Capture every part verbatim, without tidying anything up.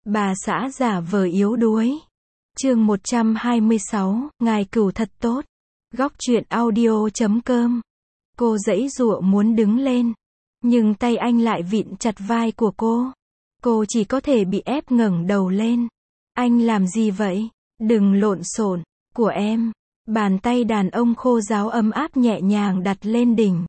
Bà xã giả vờ yếu đuối. Chương một trăm hai mươi sáu, ngài cửu thật tốt. Góc truyện audio chấm com. Cô giãy giụa muốn đứng lên, nhưng tay anh lại vịn chặt vai của cô. Cô chỉ có thể bị ép ngẩng đầu lên. Anh làm gì vậy? Đừng lộn xộn, của em. Bàn tay đàn ông khô ráo ấm áp nhẹ nhàng đặt lên đỉnh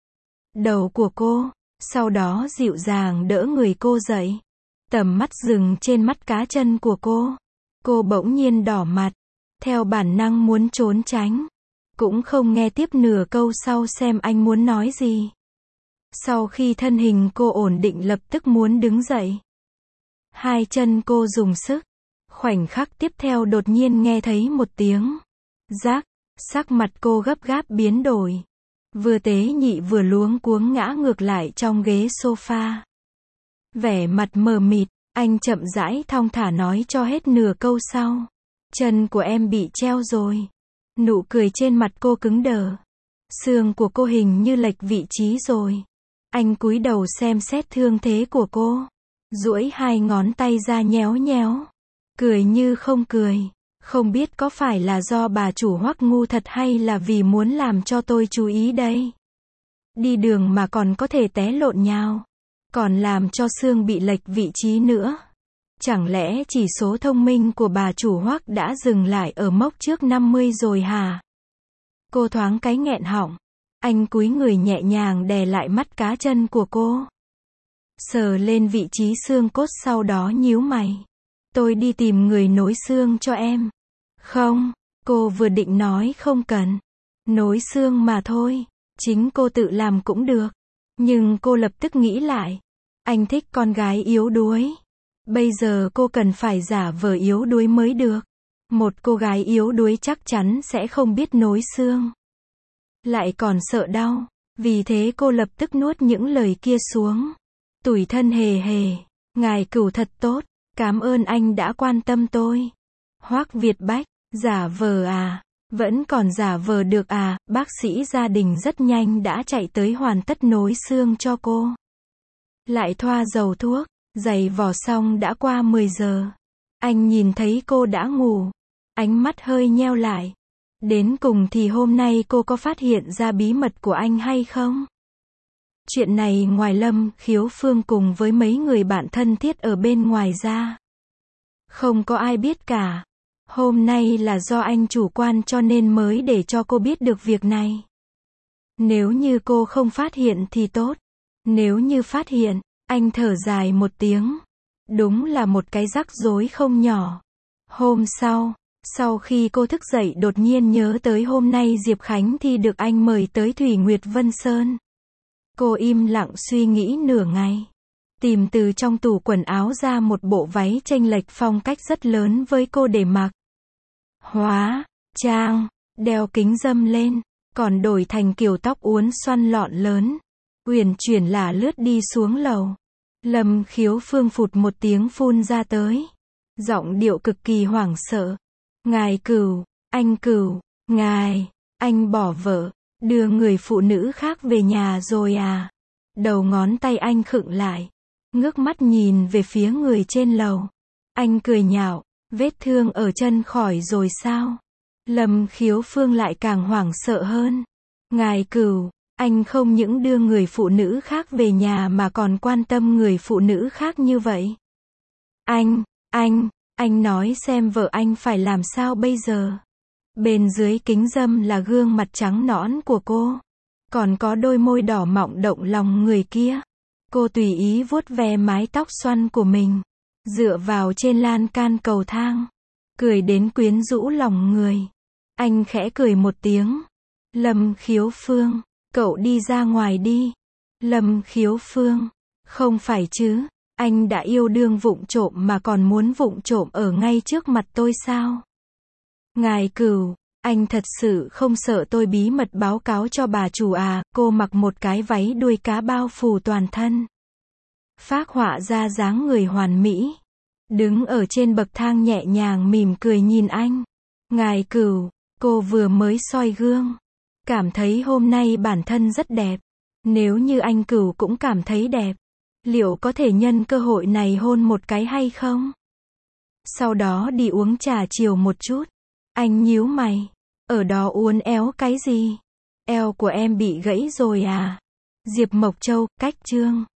đầu của cô, sau đó dịu dàng đỡ người cô dậy. Tầm mắt dừng trên mắt cá chân của cô. Cô bỗng nhiên đỏ mặt, theo bản năng muốn trốn tránh. Cũng không nghe tiếp nửa câu sau xem anh muốn nói gì. Sau khi thân hình cô ổn định lập tức muốn đứng dậy. Hai chân cô dùng sức. Khoảnh khắc tiếp theo đột nhiên nghe thấy một tiếng rác, sắc mặt cô gấp gáp biến đổi. Vừa tế nhị vừa luống cuống ngã ngược lại trong ghế sofa. Vẻ mặt mờ mịt, anh chậm rãi thong thả nói cho hết nửa câu sau. Chân của em bị treo rồi. Nụ cười trên mặt cô cứng đờ. Xương của cô hình như lệch vị trí rồi. Anh cúi đầu xem xét thương thế của cô. Duỗi hai ngón tay ra nhéo nhéo. Cười như không cười. Không biết có phải là do bà chủ Hoắc ngu thật hay là vì muốn làm cho tôi chú ý đây. Đi đường mà còn có thể té lộn nhào. Còn làm cho xương bị lệch vị trí nữa. Chẳng lẽ chỉ số thông minh của bà chủ Hoắc đã dừng lại ở mốc trước năm mươi rồi hả? Cô thoáng cái nghẹn họng. Anh cúi người nhẹ nhàng đè lại mắt cá chân của cô. Sờ lên vị trí xương cốt sau đó nhíu mày. Tôi đi tìm người nối xương cho em. Không, cô vừa định nói không cần. Nối xương mà thôi. Chính cô tự làm cũng được. Nhưng cô lập tức nghĩ lại. Anh thích con gái yếu đuối. Bây giờ cô cần phải giả vờ yếu đuối mới được. Một cô gái yếu đuối chắc chắn sẽ không biết nối xương. Lại còn sợ đau. Vì thế cô lập tức nuốt những lời kia xuống. Tủi thân hề hề. Ngài cửu thật tốt. Cảm ơn anh đã quan tâm tôi. Hoắc Việt Bách. Giả vờ à? Vẫn còn giả vờ được à? Bác sĩ gia đình rất nhanh đã chạy tới hoàn tất nối xương cho cô. Lại thoa dầu thuốc. Giày vò xong đã qua mười giờ. Anh nhìn thấy cô đã ngủ. Ánh mắt hơi nheo lại. Đến cùng thì hôm nay cô có phát hiện ra bí mật của anh hay không? Chuyện này ngoài Lâm Khiếu Phương cùng với mấy người bạn thân thiết ở bên ngoài ra, không có ai biết cả. Hôm nay là do anh chủ quan cho nên mới để cho cô biết được việc này. Nếu như cô không phát hiện thì tốt. Nếu như phát hiện, anh thở dài một tiếng. Đúng là một cái rắc rối không nhỏ. Hôm sau, sau khi cô thức dậy đột nhiên nhớ tới hôm nay Diệp Khánh Thi được anh mời tới Thủy Nguyệt Vân Sơn. Cô im lặng suy nghĩ nửa ngày. Tìm từ trong tủ quần áo ra một bộ váy chênh lệch phong cách rất lớn với cô để mặc. Hóa trang, đeo kính râm lên, còn đổi thành kiểu tóc uốn xoăn lọn lớn. Uyển chuyển lả lướt đi xuống lầu. Lâm Khiếu Phương phụt một tiếng phun ra tới. Giọng điệu cực kỳ hoảng sợ. Ngài Cửu, anh Cửu, ngài, anh bỏ vợ, đưa người phụ nữ khác về nhà rồi à? Đầu ngón tay anh khựng lại. Ngước mắt nhìn về phía người trên lầu. Anh cười nhạo, vết thương ở chân khỏi rồi sao? Lâm Khiếu Phương lại càng hoảng sợ hơn. Ngài Cửu, anh không những đưa người phụ nữ khác về nhà mà còn quan tâm người phụ nữ khác như vậy. Anh, anh, anh nói xem vợ anh phải làm sao bây giờ? Bên dưới kính râm là gương mặt trắng nõn của cô. Còn có đôi môi đỏ mọng động lòng người kia. Cô tùy ý vuốt ve mái tóc xoăn của mình. Dựa vào trên lan can cầu thang. Cười đến quyến rũ lòng người. Anh khẽ cười một tiếng. Lâm Khiếu Phương, cậu đi ra ngoài đi. Lâm Khiếu Phương, không phải chứ, anh đã yêu đương vụng trộm mà còn muốn vụng trộm ở ngay trước mặt tôi sao? Ngài Cửu, anh thật sự không sợ tôi bí mật báo cáo cho bà chủ à? Cô mặc một cái váy đuôi cá bao phủ toàn thân. Phác họa ra dáng người hoàn mỹ. Đứng ở trên bậc thang nhẹ nhàng mỉm cười nhìn anh. Ngài Cửu, cô vừa mới soi gương. Cảm thấy hôm nay bản thân rất đẹp. Nếu như anh Cửu cũng cảm thấy đẹp, liệu có thể nhân cơ hội này hôn một cái hay không? Sau đó đi uống trà chiều một chút. Anh nhíu mày. Ở đó uốn éo cái gì? Eo của em bị gãy rồi à? Diệp Mộc Châu, cách chương.